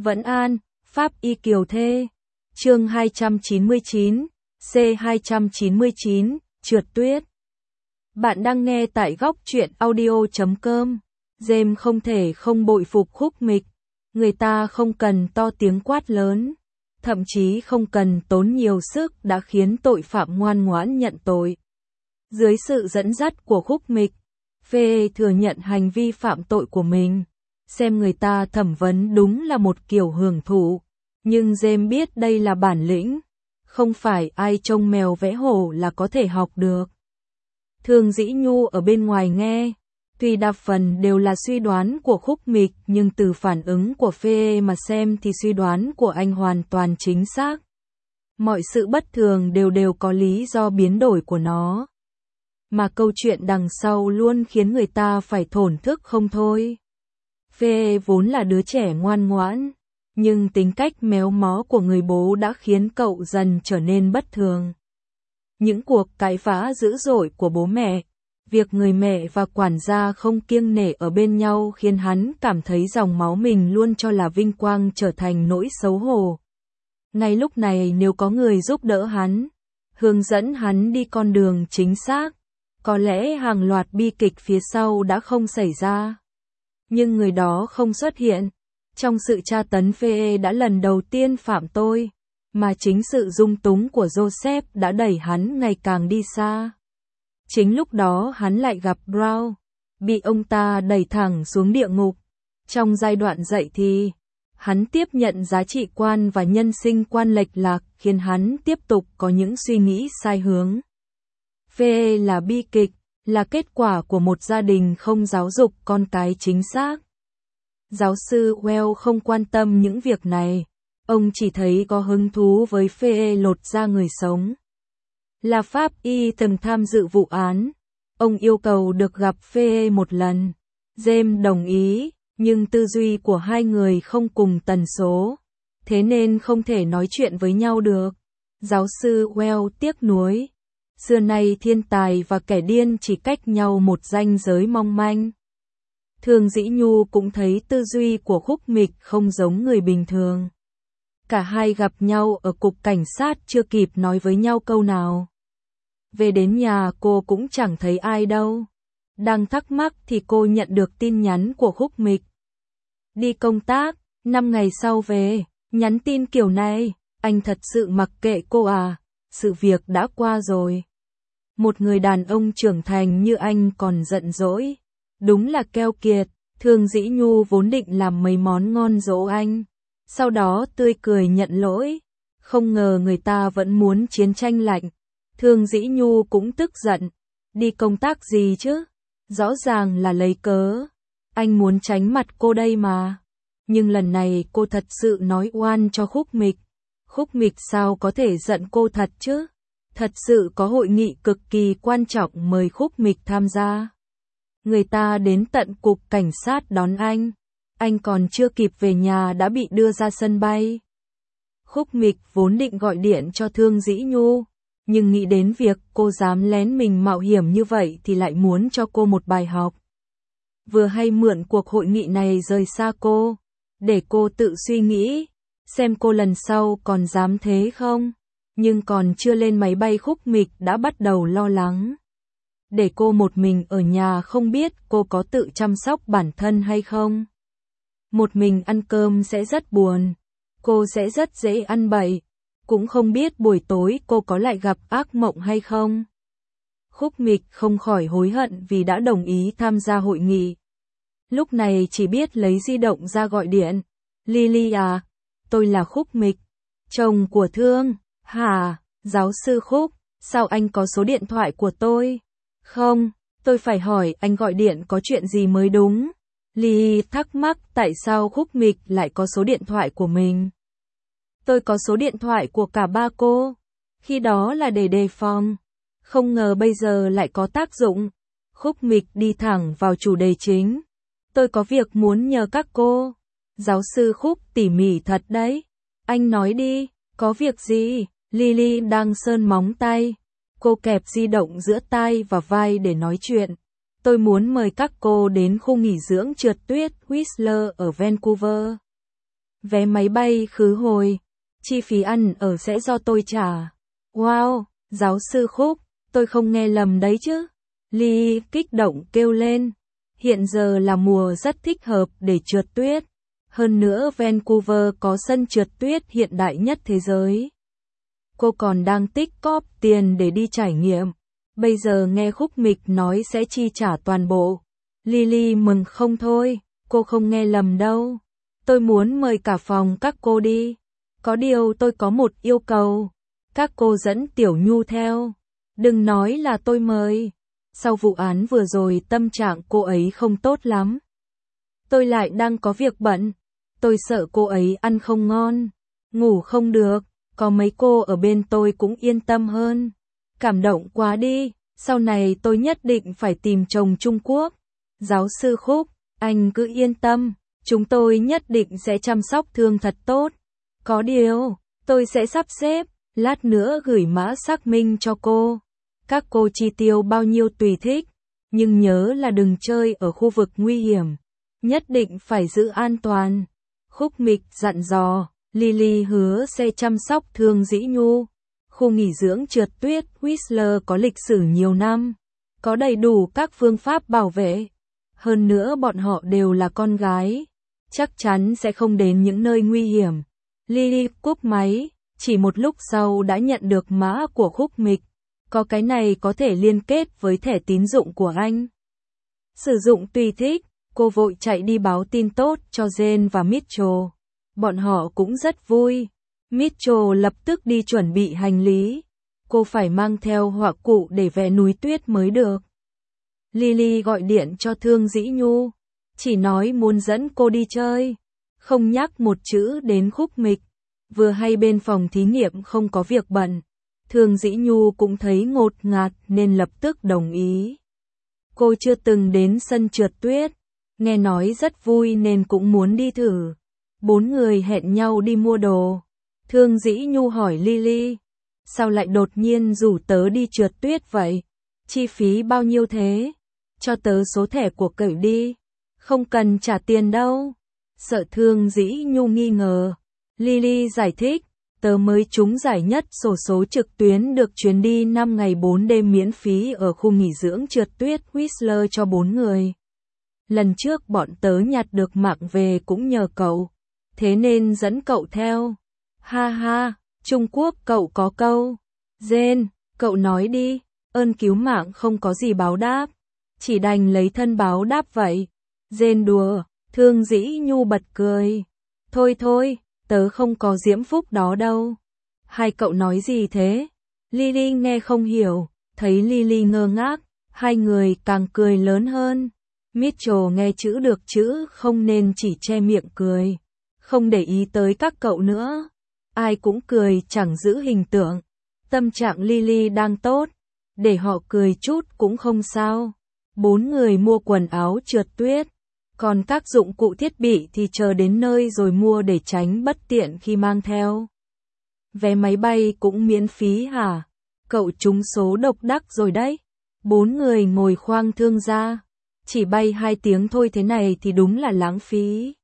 Vẫn An, Pháp Y Kiều Thê. Chương 299, C299, Trượt Tuyết. Bạn đang nghe tại góc truyện audio.com. James không thể không bội phục Khúc Mịch. Người ta không cần to tiếng quát lớn, thậm chí không cần tốn nhiều sức đã khiến tội phạm ngoan ngoãn nhận tội. Dưới sự dẫn dắt của Khúc Mịch, Phê thừa nhận hành vi phạm tội của mình. Xem người ta thẩm vấn đúng là một kiểu hưởng thụ, nhưng James biết đây là bản lĩnh, không phải ai trông mèo vẽ hổ là có thể học được. Thương Dĩ Nhu ở bên ngoài nghe, tuy đa phần đều là suy đoán của Khúc Mịch nhưng từ phản ứng của Phê mà xem thì suy đoán của anh hoàn toàn chính xác. Mọi sự bất thường đều có lý do biến đổi của nó. Mà câu chuyện đằng sau luôn khiến người ta phải thổn thức không thôi. Phê vốn là đứa trẻ ngoan ngoãn, nhưng tính cách méo mó của người bố đã khiến cậu dần trở nên bất thường. Những cuộc cãi vã dữ dội của bố mẹ, việc người mẹ và quản gia không kiêng nể ở bên nhau khiến hắn cảm thấy dòng máu mình luôn cho là vinh quang trở thành nỗi xấu hổ. Ngay lúc này nếu có người giúp đỡ hắn, hướng dẫn hắn đi con đường chính xác, có lẽ hàng loạt bi kịch phía sau đã không xảy ra. Nhưng người đó không xuất hiện. Trong sự tra tấn, Phê đã lần đầu tiên phạm tội, mà chính sự dung túng của Joseph đã đẩy hắn ngày càng đi xa. Chính lúc đó hắn lại gặp Brown, bị ông ta đẩy thẳng xuống địa ngục. Trong giai đoạn dậy thì, hắn tiếp nhận giá trị quan và nhân sinh quan lệch lạc khiến hắn tiếp tục có những suy nghĩ sai hướng. Phê là bi kịch, là kết quả của một gia đình không giáo dục con cái chính xác. Giáo sư Well không quan tâm những việc này, ông chỉ thấy có hứng thú với Phê lột da người sống. Là pháp y từng tham dự vụ án, ông yêu cầu được gặp Phê một lần. James đồng ý, nhưng tư duy của hai người không cùng tần số, thế nên không thể nói chuyện với nhau được. Giáo sư Well tiếc nuối. Xưa nay thiên tài và kẻ điên chỉ cách nhau một ranh giới mong manh. Thương Dĩ Nhu cũng thấy tư duy của Khúc Mịch không giống người bình thường. Cả hai gặp nhau ở cục cảnh sát chưa kịp nói với nhau câu nào. Về đến nhà cô cũng chẳng thấy ai đâu. Đang thắc mắc thì cô nhận được tin nhắn của Khúc Mịch. Đi công tác, 5 ngày sau về, nhắn tin kiểu này, anh thật sự mặc kệ cô à, sự việc đã qua rồi. Một người đàn ông trưởng thành như anh còn giận dỗi. Đúng là keo kiệt. Thương Dĩ Nhu vốn định làm mấy món ngon dỗ anh, sau đó tươi cười nhận lỗi. Không ngờ người ta vẫn muốn chiến tranh lạnh. Thương Dĩ Nhu cũng tức giận. Đi công tác gì chứ? Rõ ràng là lấy cớ. Anh muốn tránh mặt cô đây mà. Nhưng lần này cô thật sự nói oan cho Khúc Mịch. Khúc Mịch sao có thể giận cô thật chứ? Thật sự có hội nghị cực kỳ quan trọng mời Khúc Mịch tham gia. Người ta đến tận cục cảnh sát đón anh còn chưa kịp về nhà đã bị đưa ra sân bay. Khúc Mịch vốn định gọi điện cho Thương Dĩ Nhu, nhưng nghĩ đến việc cô dám lén mình mạo hiểm như vậy thì lại muốn cho cô một bài học. Vừa hay mượn cuộc hội nghị này rời xa cô, để cô tự suy nghĩ, xem cô lần sau còn dám thế không. Nhưng còn chưa lên máy bay Khúc Mịch đã bắt đầu lo lắng. Để cô một mình ở nhà không biết cô có tự chăm sóc bản thân hay không. Một mình ăn cơm sẽ rất buồn, cô sẽ rất dễ ăn bậy, cũng không biết buổi tối cô có lại gặp ác mộng hay không. Khúc Mịch không khỏi hối hận vì đã đồng ý tham gia hội nghị. Lúc này chỉ biết lấy di động ra gọi điện. Lily à, tôi là Khúc Mịch, chồng của Thương. Hả, giáo sư Khúc, sao anh có số điện thoại của tôi? Không, tôi phải hỏi anh gọi điện có chuyện gì mới đúng. Ly thắc mắc tại sao Khúc Mịch lại có số điện thoại của mình. Tôi có số điện thoại của cả ba cô, khi đó là để đề phòng. Không ngờ bây giờ lại có tác dụng. Khúc Mịch đi thẳng vào chủ đề chính. Tôi có việc muốn nhờ các cô. Giáo sư Khúc tỉ mỉ thật đấy. Anh nói đi, có việc gì? Lily đang sơn móng tay. Cô kẹp di động giữa tai và vai để nói chuyện. Tôi muốn mời các cô đến khu nghỉ dưỡng trượt tuyết Whistler ở Vancouver. vé máy bay khứ hồi, chi phí ăn ở sẽ do tôi trả. Wow, giáo sư Khúc, tôi không nghe lầm đấy chứ? Lee kích động kêu lên. Hiện giờ là mùa rất thích hợp để trượt tuyết. Hơn nữa Vancouver có sân trượt tuyết hiện đại nhất thế giới. Cô còn đang tích cóp tiền để đi trải nghiệm. Bây giờ nghe Khúc Mịch nói sẽ chi trả toàn bộ. Lily mừng không thôi, cô không nghe lầm đâu. Tôi muốn mời cả phòng các cô đi. Có điều tôi có một yêu cầu. Các cô dẫn Tiểu Nhu theo. Đừng nói là tôi mời. Sau vụ án vừa rồi tâm trạng cô ấy không tốt lắm. Tôi lại đang có việc bận. Tôi sợ cô ấy ăn không ngon, ngủ không được. Có mấy cô ở bên tôi cũng yên tâm hơn. Cảm động quá đi, sau này tôi nhất định phải tìm chồng Trung Quốc. Giáo sư Khúc, anh cứ yên tâm, chúng tôi nhất định sẽ chăm sóc Thương thật tốt. Có điều, tôi sẽ sắp xếp, lát nữa gửi mã xác minh cho cô. Các cô chi tiêu bao nhiêu tùy thích, nhưng nhớ là đừng chơi ở khu vực nguy hiểm. Nhất định phải giữ an toàn. Khúc Mịch dặn dò. Lily hứa sẽ chăm sóc Thương Dĩ Nhu. Khu nghỉ dưỡng trượt tuyết Whistler có lịch sử nhiều năm, có đầy đủ các phương pháp bảo vệ. Hơn nữa bọn họ đều là con gái, chắc chắn sẽ không đến những nơi nguy hiểm. Lily cúp máy, chỉ một lúc sau đã nhận được mã của Khúc Mịch. Có cái này có thể liên kết với thẻ tín dụng của anh. Sử dụng tùy thích, cô vội chạy đi báo tin tốt cho Jane và Mitchell. Bọn họ cũng rất vui. Mitchell lập tức đi chuẩn bị hành lý. Cô phải mang theo họa cụ để vẽ núi tuyết mới được. Lily gọi điện cho Thương Dĩ Nhu. Chỉ nói muốn dẫn cô đi chơi. Không nhắc một chữ đến Khúc Mịch. Vừa hay bên phòng thí nghiệm không có việc bận. Thương Dĩ Nhu cũng thấy ngột ngạt nên lập tức đồng ý. Cô chưa từng đến sân trượt tuyết. Nghe nói rất vui nên cũng muốn đi thử. 4 người hẹn nhau đi mua đồ. Thương Dĩ Nhu hỏi Lily. Sao lại đột nhiên rủ tớ đi trượt tuyết vậy? Chi phí bao nhiêu thế? Cho tớ số thẻ của cậu đi. Không cần trả tiền đâu. Sợ Thương Dĩ Nhu nghi ngờ. Lily giải thích. Tớ mới trúng giải nhất xổ số trực tuyến được chuyến đi 5 ngày 4 đêm miễn phí ở khu nghỉ dưỡng trượt tuyết Whistler cho 4 người. Lần trước bọn tớ nhặt được mạng về cũng nhờ cậu. Thế nên dẫn cậu theo. Ha ha, Trung Quốc cậu có câu. Jane, cậu nói đi, ơn cứu mạng không có gì báo đáp. Chỉ đành lấy thân báo đáp vậy. Jane đùa, Thương Dĩ Nhu bật cười. Thôi thôi, tớ không có diễm phúc đó đâu. Hai cậu nói gì thế? Lily nghe không hiểu, thấy Lily ngơ ngác, hai người càng cười lớn hơn. Mitchell nghe chữ được chữ không nên chỉ che miệng cười. Không để ý tới các cậu nữa. Ai cũng cười chẳng giữ hình tượng. Tâm trạng Lily đang tốt. Để họ cười chút cũng không sao. 4 người mua quần áo trượt tuyết. Còn các dụng cụ thiết bị thì chờ đến nơi rồi mua để tránh bất tiện khi mang theo. Vé máy bay cũng miễn phí hả? Cậu trúng số độc đắc rồi đấy. 4 người ngồi khoang thương ra. Chỉ bay 2 tiếng thôi thế này thì đúng là lãng phí.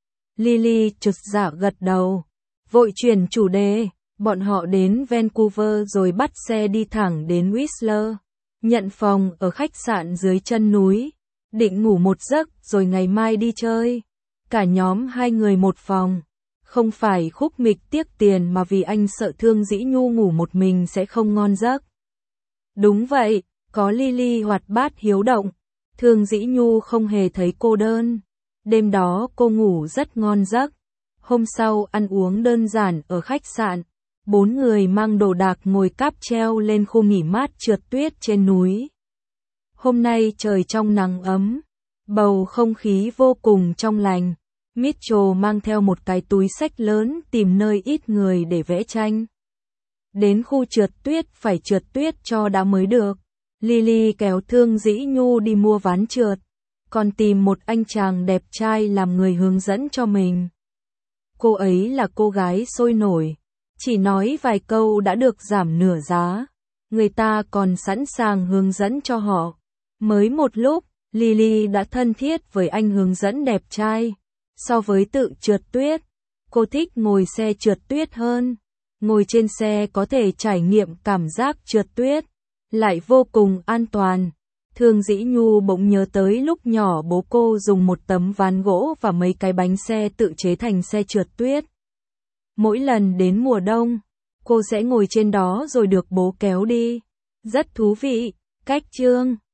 Lily chột dạ gật đầu. Vội chuyển chủ đề. Bọn họ đến Vancouver rồi bắt xe đi thẳng đến Whistler. Nhận phòng ở khách sạn dưới chân núi. Định ngủ một giấc rồi ngày mai đi chơi. Cả nhóm 2 người một phòng. Không phải Khúc Mịch tiếc tiền mà vì anh sợ Thương Dĩ Nhu ngủ một mình sẽ không ngon giấc. Đúng vậy, có Lily hoạt bát hiếu động. Thương Dĩ Nhu không hề thấy cô đơn. Đêm đó cô ngủ rất ngon giấc. Hôm sau ăn uống đơn giản ở khách sạn. 4 người mang đồ đạc ngồi cáp treo lên khu nghỉ mát trượt tuyết trên núi. Hôm nay trời trong nắng ấm. Bầu không khí vô cùng trong lành. Mitchell mang theo một cái túi xách lớn tìm nơi ít người để vẽ tranh. Đến khu trượt tuyết phải trượt tuyết cho đã mới được. Lily kéo Thương Dĩ Nhu đi mua ván trượt. Còn tìm một anh chàng đẹp trai làm người hướng dẫn cho mình. Cô ấy là cô gái sôi nổi. Chỉ nói vài câu đã được giảm nửa giá. Người ta còn sẵn sàng hướng dẫn cho họ. Mới một lúc, Lily đã thân thiết với anh hướng dẫn đẹp trai. So với tự trượt tuyết, Cô thích ngồi xe trượt tuyết hơn. Ngồi trên xe có thể trải nghiệm cảm giác trượt tuyết, lại vô cùng an toàn. Thương Dĩ Nhu bỗng nhớ tới lúc nhỏ bố cô dùng một tấm ván gỗ và mấy cái bánh xe tự chế thành xe trượt tuyết. Mỗi lần đến mùa đông, cô sẽ ngồi trên đó rồi được bố kéo đi. Rất thú vị. Cách chương